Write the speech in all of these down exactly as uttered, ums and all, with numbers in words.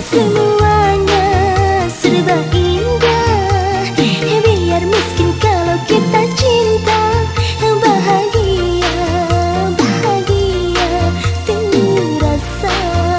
semuanya serba indah. Biar miskin kalau kita cinta, bahagia, bahagia terasa.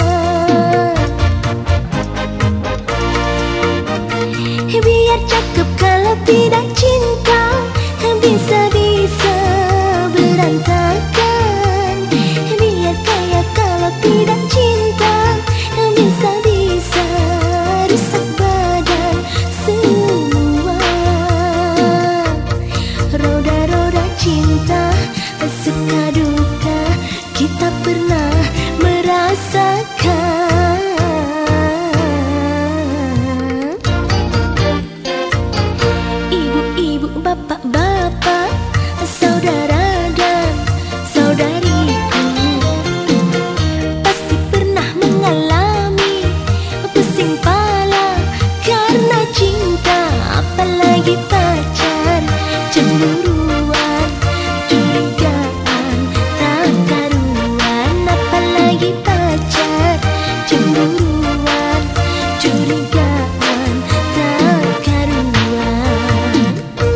Biar cakep kalau tidak cinta, bisa-bisa berantakan. Biar kaya kalau tidak cinta, bisa-bisa rusak badan semua. Roda-roda cinta, suka duka kita pernah merasakan. Ibu-ibu, bapak-bapak, saudara dan saudariku, pasti pernah mengalami pusing pala karena cinta, apalagi pacar. Cemburuan, curigaan, tak karuan, apalagi pacar. Cemburuan, curigaan, tak karuan.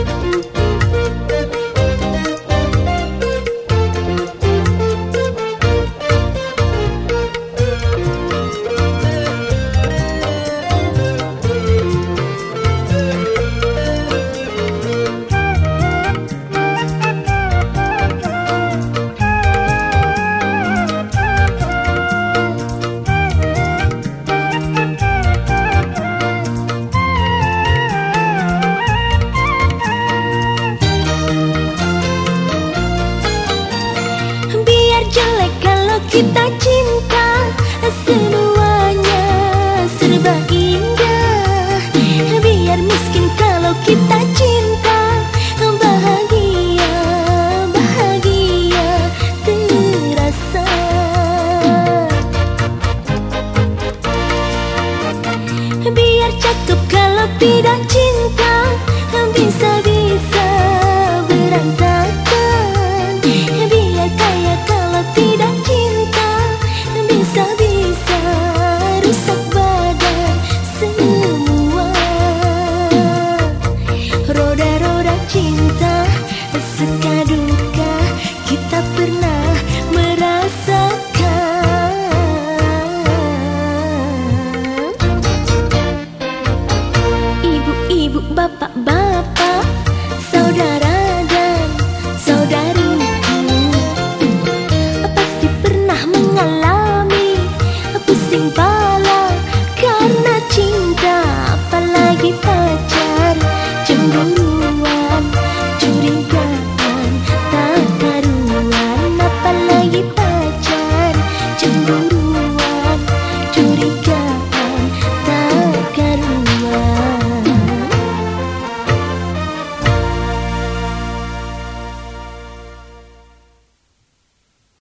Jelek kalau kita cinta, semuanya serba indah. Biar miskin kalau kita cinta, bahagia, bahagia terasa. Biar cakep kalau tidak cinta,